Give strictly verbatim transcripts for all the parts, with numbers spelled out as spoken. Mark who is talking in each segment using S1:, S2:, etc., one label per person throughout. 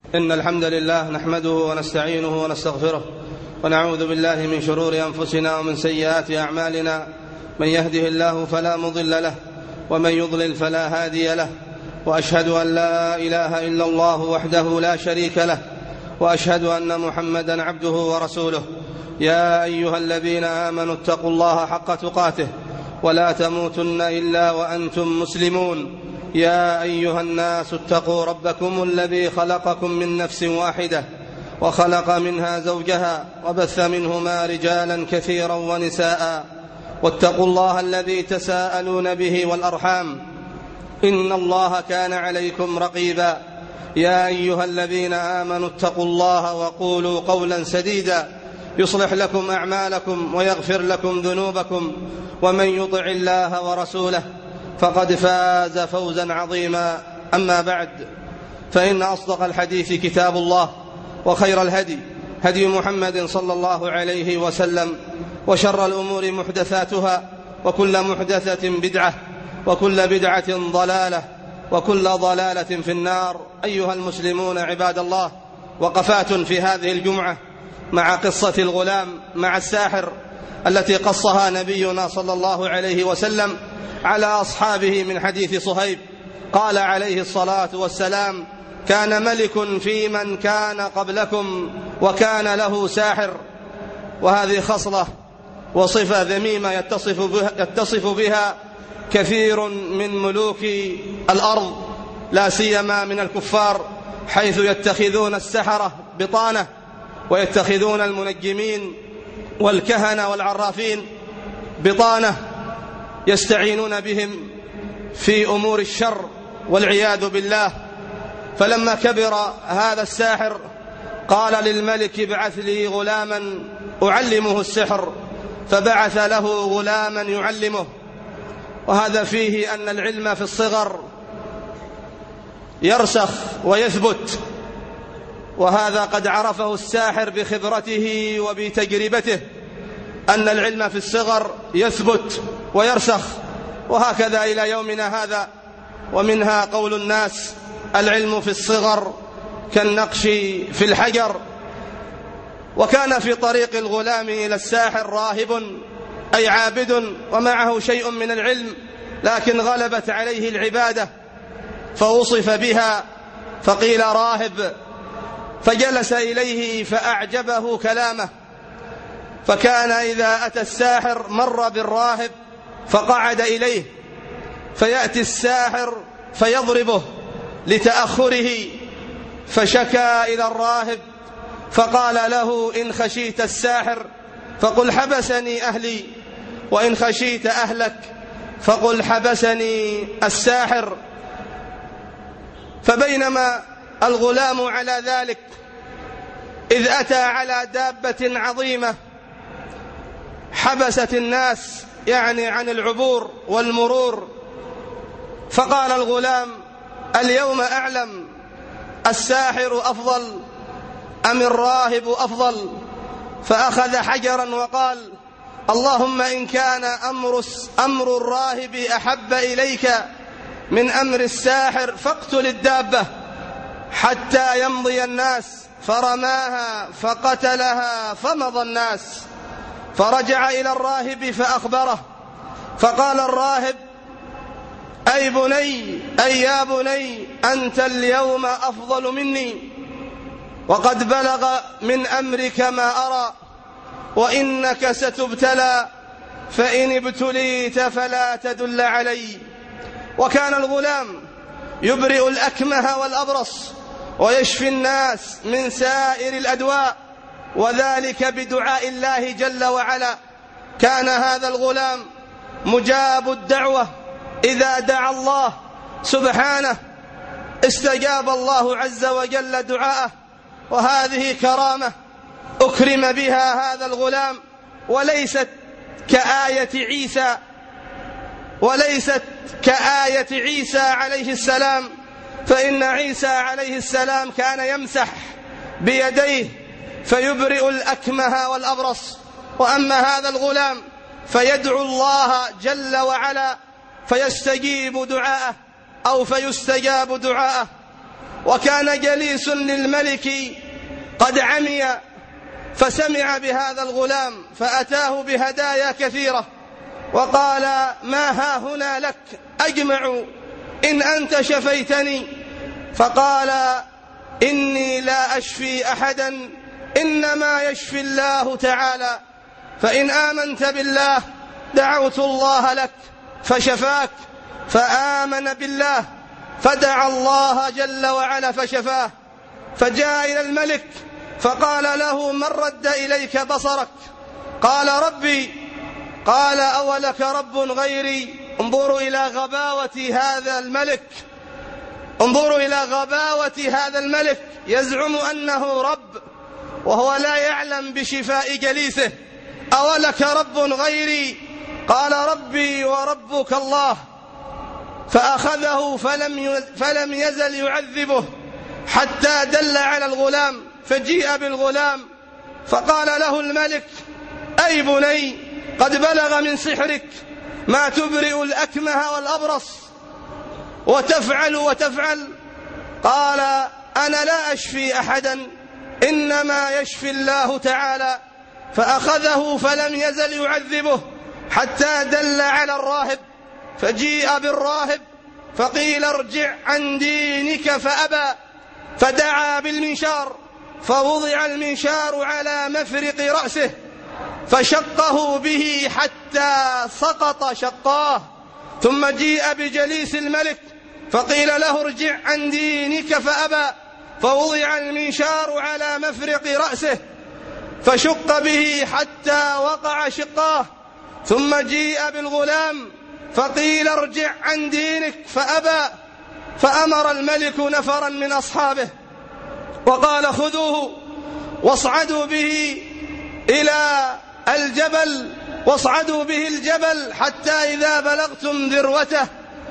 S1: إن الحمد لله نحمده ونستعينه ونستغفره ونعوذ بالله من شرور أنفسنا ومن سيئات أعمالنا. من يهده الله فلا مضل له ومن يضلل فلا هادي له، وأشهد أن لا إله إلا الله وحده لا شريك له، وأشهد أن محمدا عبده ورسوله. يا أيها الذين آمنوا اتقوا الله حق تقاته ولا تموتن إلا وأنتم مسلمون. يا أيها الناس اتقوا ربكم الذي خلقكم من نفس واحدة وخلق منها زوجها وبث منهما رجالا كثيرا ونساء، واتقوا الله الذي تساءلون به والأرحام إن الله كان عليكم رقيبا. يا أيها الذين آمنوا اتقوا الله وقولوا قولا سديدا يصلح لكم أعمالكم ويغفر لكم ذنوبكم، ومن يطع الله ورسوله فقد فاز فوزا عظيما. أما بعد، فإن أصدق الحديث كتاب الله، وخير الهدي هدي محمد صلى الله عليه وسلم، وشر الأمور محدثاتها، وكل محدثة بدعة، وكل بدعة ضلالة، وكل ضلالة في النار. أيها المسلمون عباد الله، وقفات في هذه الجمعة مع قصة الغلام مع الساحر التي قصها نبينا صلى الله عليه وسلم على أصحابه من حديث صهيب. قال عليه الصلاة والسلام: كان ملك في من كان قبلكم وكان له ساحر. وهذه خصلة وصفة ذميمة يتصف بها, يتصف بها كثير من ملوك الأرض، لا سيما من الكفار، حيث يتخذون السحرة بطانة، ويتخذون المنجمين والكهنة والعرافين بطانة يستعينون بهم في أمور الشر والعياذ بالله. فلما كبر هذا الساحر قال للملك: ابعث لي غلاما أعلمه السحر، فبعث له غلاما يعلمه. وهذا فيه أن العلم في الصغر يرسخ ويثبت، وهذا قد عرفه الساحر بخبرته وبتجربته، أن العلم في الصغر يثبت ويرسخ، وهكذا إلى يومنا هذا. ومنها قول الناس: العلم في الصغر كالنقش في الحجر. وكان في طريق الغلام إلى الساحر راهب أي عابد، ومعه شيء من العلم، لكن غلبت عليه العبادة فوصف بها فقيل راهب، فجلس إليه فأعجبه كلامه. فكان إذا أتى الساحر مر بالراهب فقعد إليه، فيأتي الساحر فيضربه لتأخره، فشكى إلى الراهب فقال له: إن خشيت الساحر فقل حبسني أهلي، وإن خشيت أهلك فقل حبسني الساحر. فبينما الغلام على ذلك إذ أتى على دابة عظيمة حبست الناس، يعني عن العبور والمرور. فقال الغلام: اليوم أعلم الساحر أفضل أم الراهب أفضل؟ فأخذ حجرا وقال: اللهم إن كان أمر, أمر الراهب أحب إليك من أمر الساحر فاقتل الدابة حتى يمضي الناس. فرماها فقتلها فمضى الناس. فرجع إلى الراهب فأخبره، فقال الراهب: أي بني أي يا بني أنت اليوم أفضل مني، وقد بلغ من أمرك ما أرى، وإنك ستبتلى، فإن ابتليت فلا تدل علي. وكان الغلام يبرئ الأكمه والأبرص ويشفي الناس من سائر الأدواء، وذلك بدعاء الله جل وعلا. كان هذا الغلام مجاب الدعوة، إذا دعا الله سبحانه استجاب الله عز وجل دعاءه. وهذه كرامة أكرم بها هذا الغلام، وليست كآية عيسى وليست كآية عيسى عليه السلام، فإن عيسى عليه السلام كان يمسح بيديه فيبرئ الأكمه والأبرص، وأما هذا الغلام فيدعو الله جل وعلا فيستجيب دعاءه أو فيستجاب دعاءه. وكان جليس للملك قد عمي، فسمع بهذا الغلام فأتاه بهدايا كثيرة وقال: ما ها هنا لك؟ أجمع إن أنت شفيتني. فقال: إني لا أشفي أحدا، إنما يشفي الله تعالى، فإن آمنت بالله دعوت الله لك فشفاك. فآمن بالله فدعا الله جل وعلا فشفاه. فجاء إلى الملك فقال له: من رد إليك بصرك؟ قال: ربي. قال: أولك رب غيري؟ انظروا إلى غباوة هذا الملك، انظروا إلى غباوة هذا الملك، يزعم أنه رب وهو لا يعلم بشفاء جليسه. أولك رب غيري؟ قال: ربي وربك الله. فأخذه فلم فلم يزل يعذبه حتى دل على الغلام، فجيء بالغلام فقال له الملك: أي بني، قد بلغ من سحرك ما تبرئ الأكمه والأبرص وتفعل وتفعل. قال: أنا لا أشفي أحدا، إنما يشفي الله تعالى. فأخذه فلم يزل يعذبه حتى دل على الراهب، فجيء بالراهب فقيل: ارجع عن دينك، فأبى. فدعا بالمنشار فوضع المنشار على مفرق رأسه فشقه به حتى سقط شقاه. ثم جيء بجليس الملك فقيل له: ارجع عن دينك، فأبى. فوضع المنشار على مفرق رأسه فشق به حتى وقع شقاه. ثم جيء بالغلام فقيل: ارجع عن دينك، فأبى. فأمر الملك نفرا من أصحابه وقال: خذوه واصعدوا به إلى الجبل، واصعدوا به الجبل حتى إذا بلغتم ذروته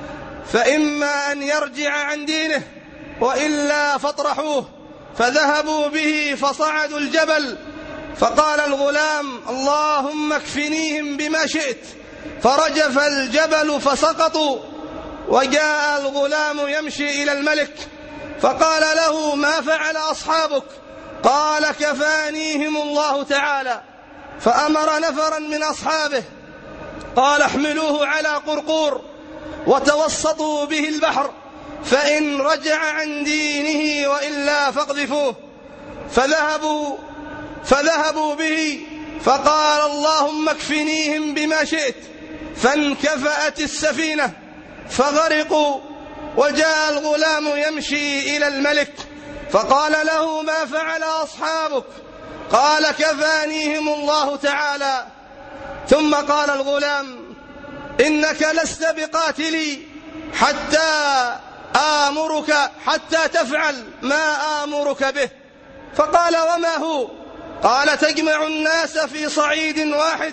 S1: فإما أن يرجع عن دينه وإلا فاطرحوه. فذهبوا به فصعدوا الجبل. فقال الغلام: اللهم اكفنيهم بما شئت. فرجف الجبل فسقطوا. وجاء الغلام يمشي إلى الملك فقال له: ما فعل أصحابك؟ قال: كفانيهم الله تعالى. فأمر نفرا من أصحابه قال: احملوه على قرقور وتوسطوا به البحر، فإن رجع عن دينه وإلا فاقذفوه. فذهبوا فذهبوا به فقال: اللهم اكفنيهم بما شئت. فانكفأت السفينة فغرقوا. وجاء الغلام يمشي إلى الملك فقال له: ما فعل أصحابك؟ قال: كفانيهم الله تعالى. ثم قال الغلام: إنك لست بقاتلي حتى آمرك حتى تفعل ما آمرك به. فقال: وما هو؟ قال: تجمع الناس في صعيد واحد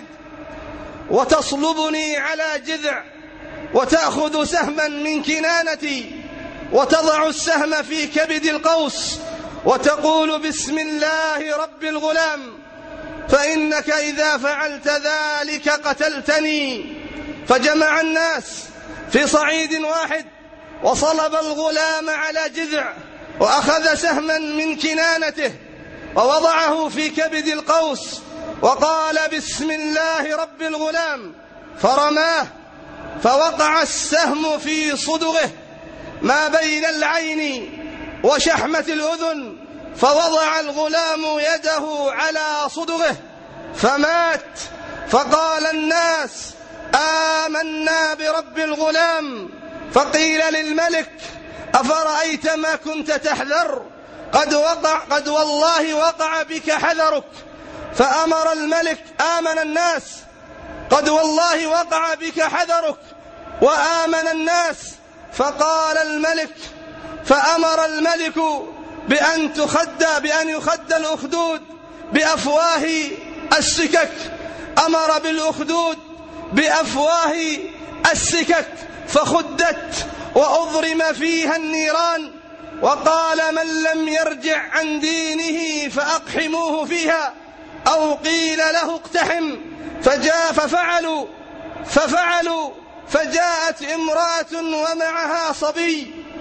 S1: وتصلبني على جذع وتأخذ سهما من كنانتي وتضع السهم في كبد القوس وتقول: بسم الله رب الغلام، فإنك إذا فعلت ذلك قتلتني. فجمع الناس في صعيد واحد وصلب الغلام على جذع وأخذ سهما من كنانته ووضعه في كبد القوس وقال: بسم الله رب الغلام، فرماه فوقع السهم في صدغه ما بين العين وشحمة الأذن، فوضع الغلام يده على صدغه فمات. فقال الناس: آمنا برب الغلام. فقيل للملك: أفرأيت ما كنت تحذر؟ قد وقع قد والله وقع بك حذرك. فأمر الملك: آمن الناس. قد والله وقع بك حذرك. وآمن الناس. فقال الملك فأمر الملك بأن تخد بأن يخد الأخدود بأفواه السكك. أمر بالأخدود بأفواه السكك فخدت وأضرم فيها النيران. وقال: من لم يرجع عن دينه فأقحموه فيها، أو قيل له اقتحم. فجاء ففعلوا ففعلوا فجاءت امرأة ومعها صبي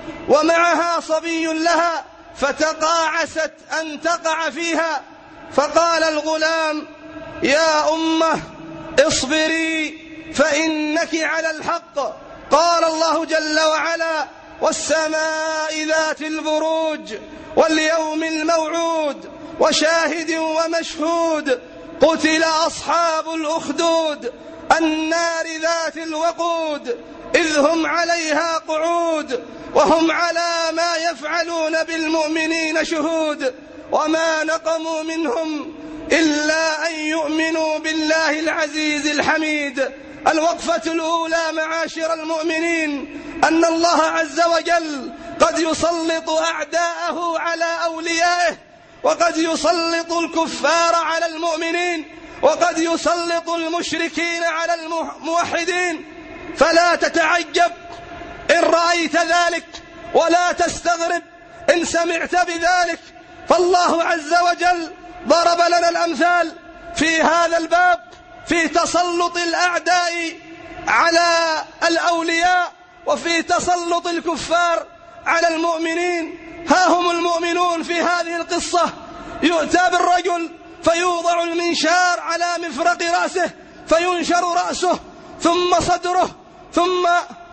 S1: ومعها صبي لها فتقاعست أن تقع فيها، فقال الغلام: يا أمه اصبري فإنك على الحق. قال الله جل وعلا: والسماء ذات البروج واليوم الموعود وشاهد ومشهود قتل أصحاب الأخدود النار ذات الوقود إذ هم عليها قعود وهم على ما يفعلون بالمؤمنين شهود وما نقموا منهم إلا أن يؤمنوا بالله العزيز الحميد. الوقفة الأولى معاشر المؤمنين أن الله عز وجل قد يسلط أعداءه على أوليائه، وقد يسلط الكفار على المؤمنين، وقد يسلط المشركين على الموحدين. فلا تتعجب إن رأيت ذلك، ولا تستغرب إن سمعت بذلك، فالله عز وجل ضرب لنا الأمثال في هذا الباب في تسلط الأعداء على الأولياء وفي تسلط الكفار على المؤمنين. ها هم المؤمنون في هذه القصة: يؤتى بالرجل فيوضع المنشار على مفرق رأسه فينشر رأسه ثم صدره ثم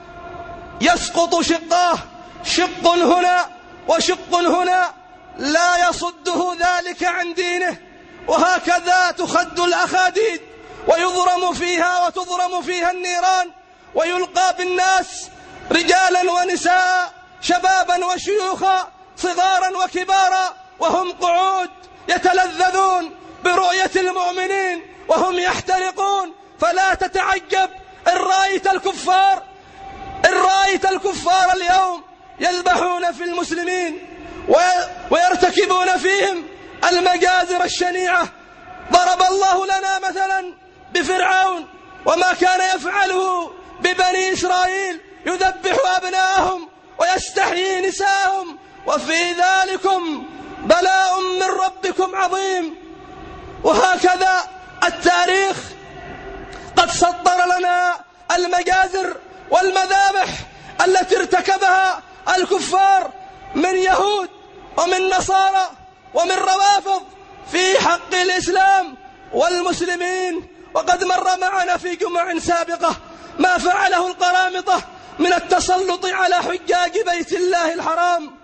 S1: يسقط شقاه، شق هنا وشق هنا، لا يصده ذلك عن دينه. وهكذا تخد الأخاديد ويضرم فيها وتضرم فيها النيران، ويلقى بالناس رجالا ونساء، شبابا وشيوخا، صغارا وكبارا، وهم قعود يتلذذون برؤية المؤمنين وهم يحترقون. فلا تتعجب إن رأيت الكفار إن رأيت الكفار اليوم يذبحون في المسلمين ويرتكبون فيهم المجازر الشنيعة. ضرب الله لنا مثلا بفرعون وما كان يفعله ببني إسرائيل، يذبح أبناءهم ويستحيي نساءهم، وفي ذلكم بلاء من ربكم عظيم. وهكذا التاريخ قد سطر لنا المجازر والمذابح التي ارتكبها الكفار من يهود ومن نصارى ومن روافض في حق الإسلام والمسلمين. وقد مر معنا في جمع سابقة ما فعله القرامطة من التسلط على حجاج بيت الله الحرام،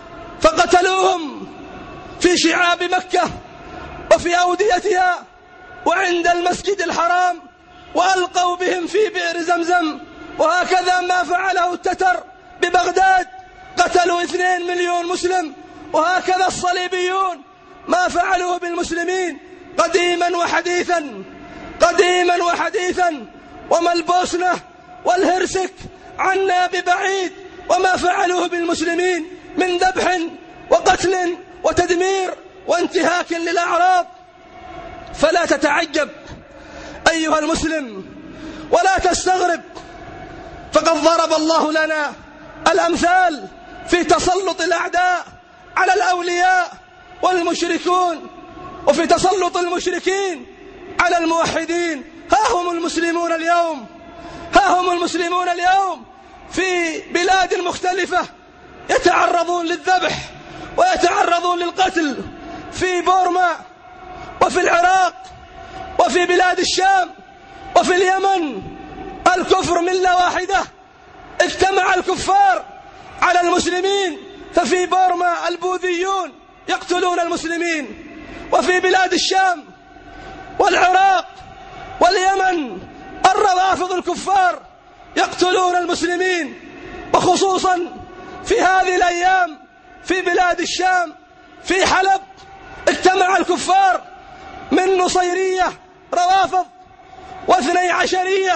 S1: فقتلوهم في شعاب مكة وفي أوديتها وعند المسجد الحرام، وألقوا بهم في بئر زمزم. وهكذا ما فعله التتر ببغداد، قتلوا اثنين مليون مسلم. وهكذا الصليبيون ما فعلوه بالمسلمين قديما وحديثا قديما وحديثا. وما البوسنة والهرسك عنا ببعيد وما فعلوه بالمسلمين من ذبح وقتل وتدمير وانتهاك للأعراض. فلا تتعجب أيها المسلم ولا تستغرب، فقد ضرب الله لنا الأمثال في تسلط الأعداء على الأولياء والمشركون، وفي تسلط المشركين على الموحدين. ها هم المسلمون اليوم ها هم المسلمون اليوم في بلاد مختلفة يتعرضون للذبح ويتعرضون للقتل، في بورما وفي العراق وفي بلاد الشام وفي اليمن. الكفر ملة واحدة، اجتمع الكفار على المسلمين، ففي بورما البوذيون يقتلون المسلمين، وفي بلاد الشام والعراق واليمن الروافض الكفار يقتلون المسلمين. وخصوصا في هذه الأيام في بلاد الشام في حلب اجتمع الكفار من نصيرية روافض واثني عشرية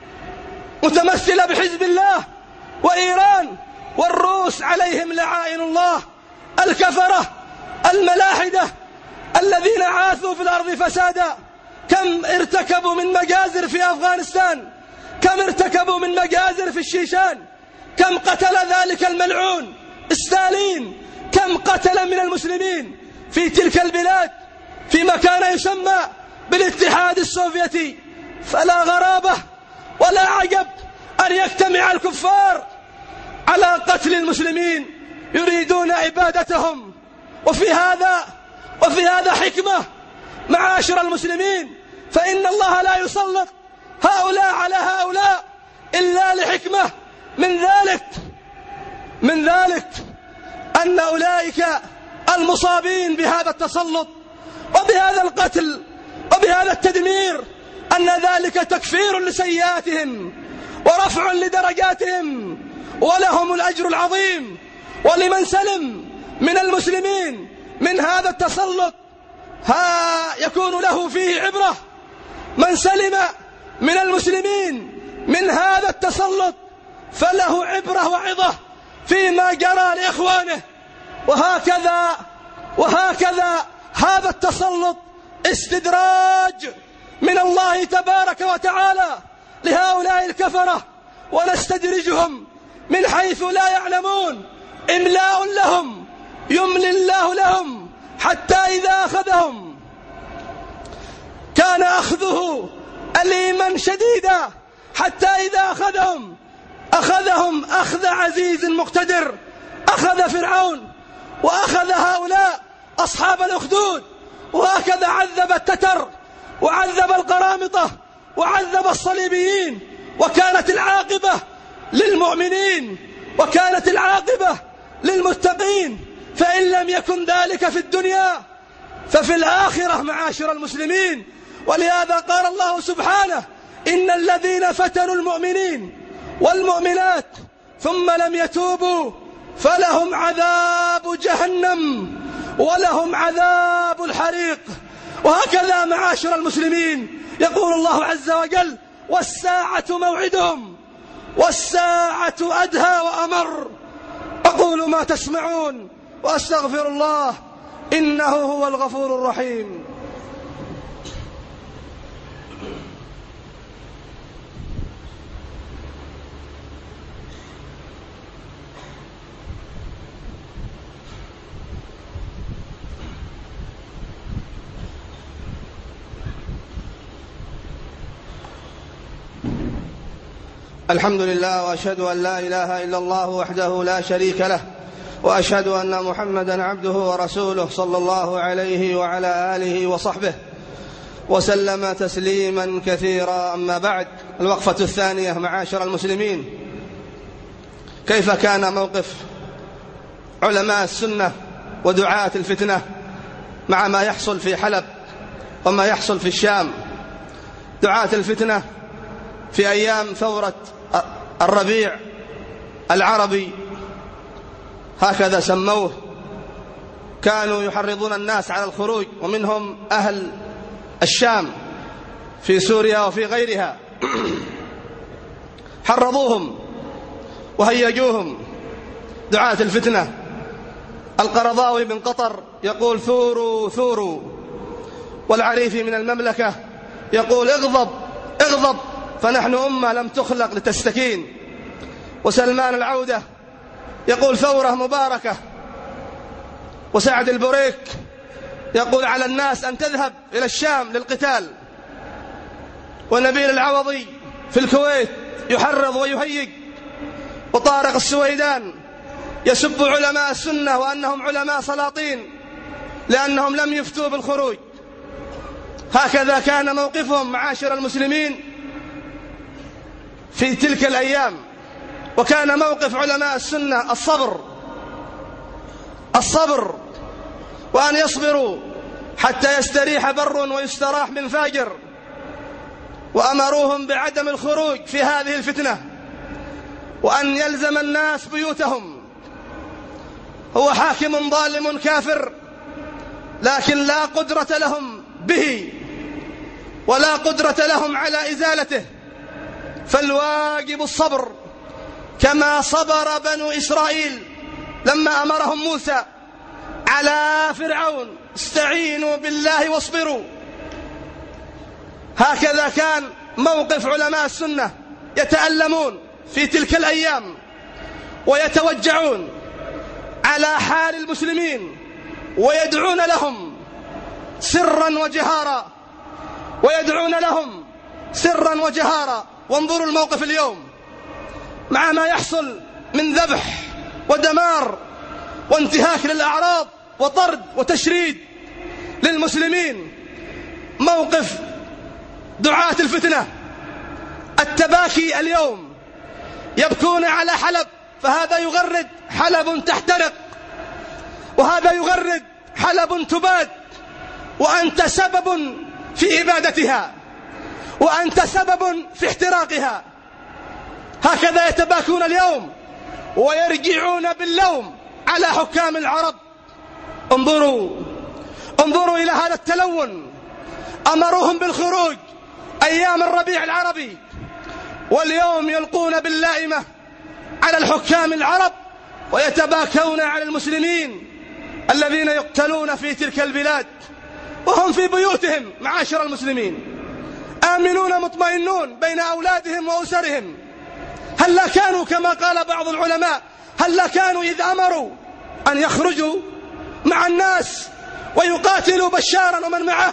S1: متمثلة بحزب الله وإيران والروس عليهم لعائن الله، الكفرة الملاحدة الذين عاثوا في الأرض فسادا. كم ارتكبوا من مجازر في أفغانستان، كم ارتكبوا من مجازر في الشيشان، كم قتل ذلك الملعون ستالين، كم قتل من المسلمين في تلك البلاد فيما كان يسمى بالاتحاد
S2: على قتل المسلمين، يريدون إبادتهم. وفي هذا وفي هذا حكمة معاشر المسلمين، فإن الله لا يسلط هؤلاء على هؤلاء إلا لحكمة. من ذلك من ذلك أن أولئك المصابين بهذا التسلط وبهذا القتل وبهذا التدمير أن ذلك تكفير لسيئاتهم ورفع لدرجاتهم، ولهم الأجر العظيم. ولمن سلم من المسلمين من هذا التسلط ها يكون له فيه عبرة. من سلم من المسلمين من هذا التسلط فله عبرة وعظة فيما جرى لإخوانه. وهكذا وهكذا هذا التسلط استدراج من الله تبارك وتعالى لهؤلاء الكفرة، ونستدرجهم من حيث لا يعلمون، إملاء لهم يملي الله لهم حتى إذا أخذهم كان أخذه أليما شديدا، حتى إذا أخذهم أخذهم أخذ عزيز مقتدر. أخذ فرعون وأخذ هؤلاء أصحاب الأخدود، وهكذا عذب التتر وعذب القرامطة وعذب الصليبيين. وكانت العاقبة للمؤمنين وكانت العاقبة للمتقين. فإن لم يكن ذلك في الدنيا ففي الآخرة معاشر المسلمين. ولهذا قال الله سبحانه: إن الذين فتنوا المؤمنين والمؤمنات ثم لم يتوبوا فلهم عذاب جهنم ولهم عذاب الحريق. وهكذا معاشر المسلمين يقول الله عز وجل: والساعة موعدهم والساعة أدهى وأمر. أقول ما تسمعون وأستغفر الله إنه هو الغفور الرحيم.
S1: الحمد لله، وأشهد أن لا إله إلا الله وحده لا شريك له، وأشهد أن محمدا عبده ورسوله صلى الله عليه وعلى آله وصحبه وسلم تسليما كثيرا. أما بعد، الوقفة الثانية معاشر المسلمين: كيف كان موقف علماء السنة ودعاة الفتنة مع ما يحصل في حلب وما يحصل في الشام؟ دعاة الفتنة في أيام ثورة الربيع العربي هكذا سموه، كانوا يحرضون الناس على الخروج، ومنهم أهل الشام في سوريا وفي غيرها حرضوهم وهيجوهم. دعاة الفتنة القرضاوي من قطر يقول: ثوروا ثوروا، والعريفي من المملكة يقول: اغضب اغضب فنحن أمة لم تخلق لتستكين. وسلمان العودة يقول: ثورة مباركة. وسعد البريك يقول: على الناس أن تذهب إلى الشام للقتال. ونبيل العوضي في الكويت يحرض ويهيج. وطارق السويدان يسب علماء السنة وأنهم علماء سلاطين لأنهم لم يفتوا بالخروج. هكذا كان موقفهم معاشر المسلمين في تلك الأيام. وكان موقف علماء السنة الصبر الصبر وأن يصبروا حتى يستريح بر ويستراح من فاجر. وأمروهم بعدم الخروج في هذه الفتنة، وأن يلزم الناس بيوتهم. هو حاكم ظالم كافر، لكن لا قدرة لهم به ولا قدرة لهم على إزالته، فالواجب الصبر كما صبر بنو إسرائيل لما أمرهم موسى على فرعون: استعينوا بالله واصبروا. هكذا كان موقف علماء السنة، يتألمون في تلك الأيام ويتوجعون على حال المسلمين ويدعون لهم سرا وجهارا ويدعون لهم سرا وجهارا. وانظروا الموقف اليوم مع ما يحصل
S2: من ذبح ودمار وانتهاك للأعراض وطرد وتشريد للمسلمين. موقف دعاة الفتنة التباكي اليوم، يبكون على حلب، فهذا يغرد حلب تحترق، وهذا يغرد حلب تباد، وأنت سبب في إبادتها، وأنت سبب في احتراقها. هكذا يتباكون اليوم ويرجعون باللوم على حكام العرب. انظروا انظروا إلى هذا التلون. أمروهم بالخروج أيام الربيع العربي، واليوم يلقون باللائمة على الحكام العرب ويتباكون على المسلمين الذين يقتلون في تلك البلاد وهم في بيوتهم معاشر المسلمين، آمنون مطمئنون بين أولادهم وأسرهم. هل لا كانوا كما قال بعض العلماء، هل لا كانوا إذ أمروا أن يخرجوا مع الناس ويقاتلوا بشارا ومن معه،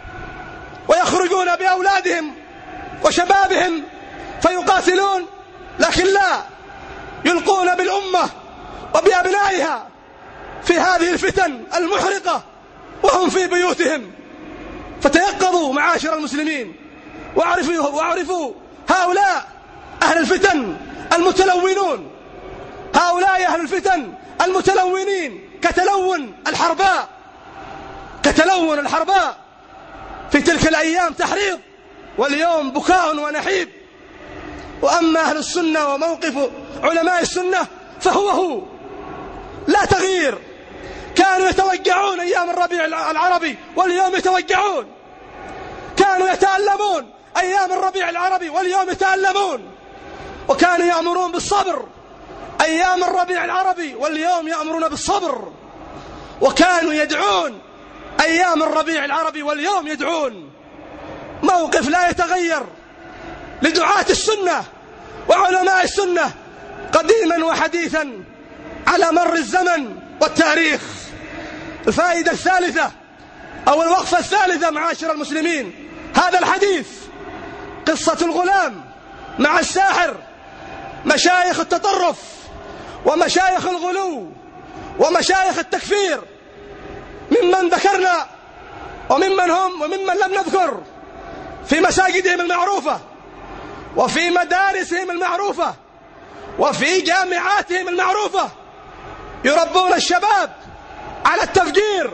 S2: ويخرجون بأولادهم وشبابهم فيقاتلون؟ لكن لا، يلقون بالأمة وبأبنائها في هذه الفتن المحرقة وهم في بيوتهم. فتيقظوا معاشر المسلمين واعرفوا, واعرفوا هؤلاء أهل الفتن المتلونون، هؤلاء أهل الفتن المتلونين كتلون الحرباء، كتلون الحرباء. في تلك الأيام تحريض، واليوم بكاء ونحيب. وأما أهل السنة وموقف علماء السنة فهو هو، لا تغيير. كانوا يتوجعون أيام الربيع العربي واليوم يتوجعون، كانوا يتألمون أيام الربيع العربي واليوم يتألمون، وكانوا يأمرون بالصبر أيام الربيع العربي واليوم يأمرون بالصبر، وكانوا يدعون أيام الربيع العربي واليوم يدعون. موقف لا يتغير لدعاة السنة وعلماء السنة قديما وحديثا على مر الزمن والتاريخ. الفائدة الثالثة أو الوقفة الثالثة معاشر المسلمين، هذا الحديث قصة الغلام مع الساحر، مشايخ التطرف ومشايخ الغلو ومشايخ التكفير ممن ذكرنا وممن هم وممن لم نذكر في مساجدهم المعروفة وفي مدارسهم المعروفة وفي جامعاتهم المعروفة، يربون الشباب على التفجير،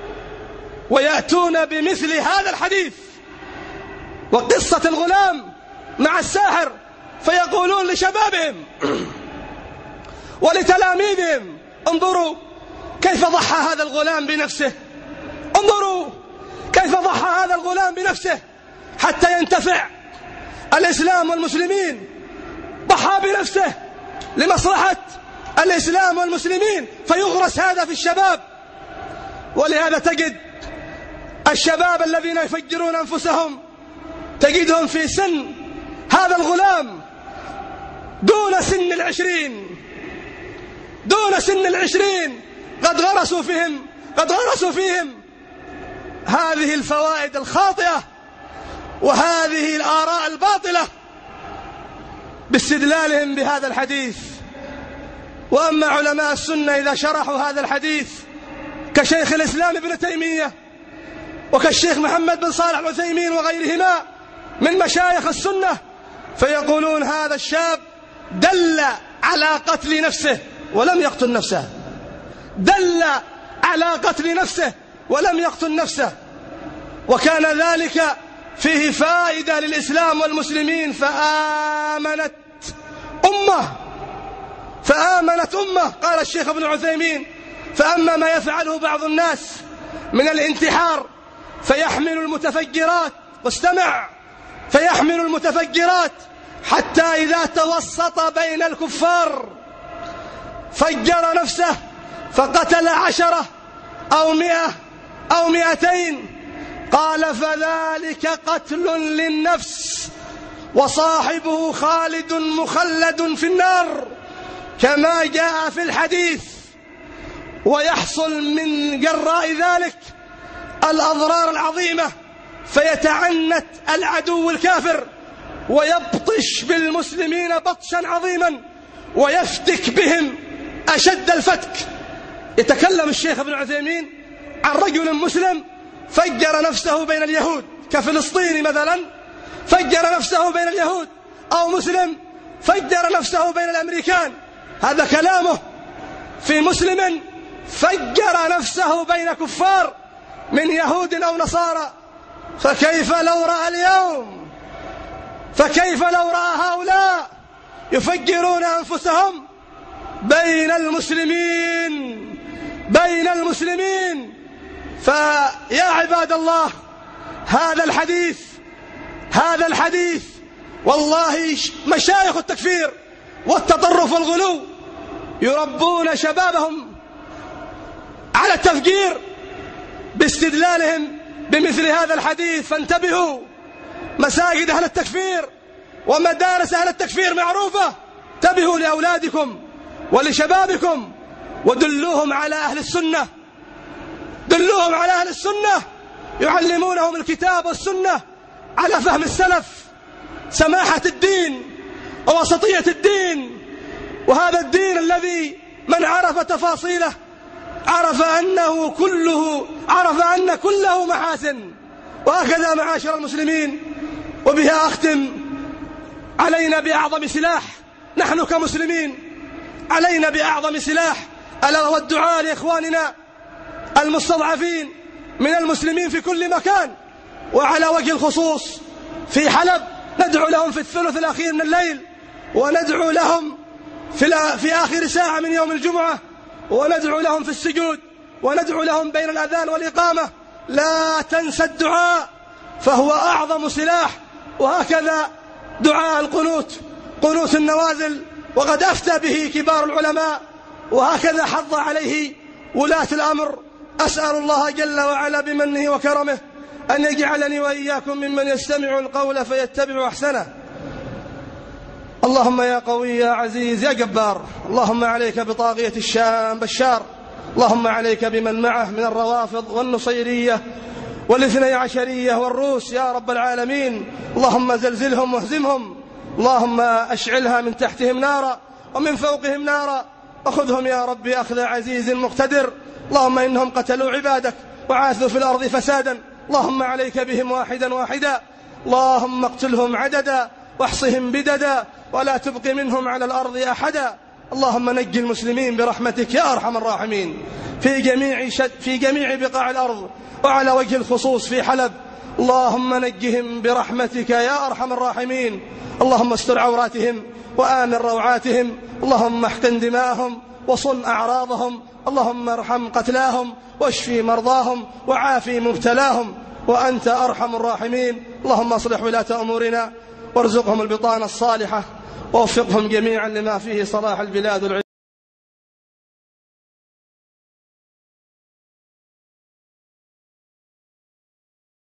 S2: ويأتون بمثل هذا الحديث وقصة الغلام مع الساحر، فيقولون لشبابهم ولتلاميذهم: انظروا كيف ضحى هذا الغلام بنفسه، انظروا كيف ضحى هذا الغلام بنفسه حتى ينتفع الإسلام والمسلمين، ضحى بنفسه لمصلحة الإسلام والمسلمين، فيغرس هذا في الشباب. ولهذا تجد الشباب الذين يفجرون أنفسهم تجدهم في سن هذا الغلام دون سن العشرين، دون سن العشرين قد غرسوا فيهم قد غرسوا فيهم هذه الفوائد الخاطئة وهذه الآراء الباطلة باستدلالهم بهذا الحديث. وأما علماء السنة إذا شرحوا هذا الحديث كشيخ الإسلام ابن تيمية وكالشيخ محمد بن صالح العثيمين وغيرهما من مشايخ السنة، فيقولون هذا الشاب دل على قتل نفسه ولم يقتل نفسه، دل على قتل نفسه ولم يقتل نفسه، وكان ذلك فيه فائدة للإسلام والمسلمين، فآمنت أمة فآمنت أمة. قال الشيخ ابن عثيمين: فأما ما يفعله بعض الناس من الانتحار فيحمل المتفجرات، واستمع، فيحمل المتفجرات حتى إذا توسط بين الكفار فجر نفسه فقتل عشرة أو مئة أو مئتين. قال: فذلك قتل للنفس وصاحبه خالد مخلد في النار كما جاء في الحديث، ويحصل من جراء ذلك الأضرار العظيمة، فيتعنت العدو الكافر ويبطش بالمسلمين بطشا عظيما ويفتك بهم أشد الفتك. يتكلم الشيخ ابن عثيمين عن رجل مسلم فجر نفسه بين اليهود، كفلسطيني مثلا فجر نفسه بين اليهود، أو مسلم فجر نفسه بين الأمريكان. هذا كلامه في مسلم فجر نفسه بين كفار من يهود أو نصارى. فكيف لو رأى اليوم، فكيف لو رأى هؤلاء يفجرون أنفسهم بين المسلمين بين المسلمين. فيا عباد الله، هذا الحديث هذا الحديث والله مشايخ التكفير والتطرف والغلو يربون شبابهم على التفجير باستدلالهم بمثل هذا الحديث. فانتبهوا، مساجد أهل التكفير ومدارس أهل التكفير معروفة. انتبهوا لأولادكم ولشبابكم ودلوهم على أهل السنة، دلوهم على أهل السنة، يعلمونهم الكتاب والسنة على فهم السلف، سماحة الدين ووسطية الدين. وهذا الدين الذي من عرف تفاصيله عرف أنه كله عرف أن كله محاسن. وهكذا معاشر المسلمين، وبها أختم، علينا بأعظم سلاح نحن كمسلمين، علينا بأعظم سلاح ألا هو الدعاء لإخواننا المستضعفين من المسلمين في كل مكان، وعلى وجه الخصوص في حلب. ندعو لهم في الثلث الأخير من الليل، وندعو لهم في, في آخر ساعة من يوم الجمعة، وندعو لهم في السجود، وندعو لهم بين الأذان والإقامة. لا تنسى الدعاء فهو أعظم سلاح. وهكذا دعاء القنوت، قنوت النوازل، وقد أفتى به كبار العلماء، وهكذا حض عليه ولاة الأمر. أسأل الله جل وعلا بمنه وكرمه أن يجعلني وإياكم ممن يستمع القول فيتبع أحسنه. اللهم يا قوي يا عزيز يا جبار، اللهم عليك بطاغية الشام بشار، اللهم عليك بمن معه من الروافض والنصيرية والاثني عشرية والروس يا رب العالمين. اللهم زلزلهم واهزمهم، اللهم أشعلها من تحتهم نارا ومن فوقهم نارا، وخذهم يا رب أخذ عزيز مقتدر. اللهم إنهم قتلوا عبادك وعاثوا في الأرض فسادا، اللهم عليك بهم واحدا واحدا، اللهم اقتلهم عددا واحصهم بددا ولا تبق منهم على الأرض أحدا. اللهم نجي المسلمين برحمتك يا أرحم الراحمين في جميع, شد في جميع بقاع الأرض، وعلى وجه الخصوص في حلب. اللهم نجهم برحمتك يا أرحم الراحمين. اللهم استر عوراتهم وآمن روعاتهم، اللهم احقن دماءهم وصن أعراضهم، اللهم ارحم قتلاهم واشفي مرضاهم وعافي مبتلاهم، وأنت أرحم الراحمين. اللهم اصلح ولاة أمورنا وارزقهم البطانة الصالحة، ووفقهم جميعا لما فيه صلاح البلاد والعباد.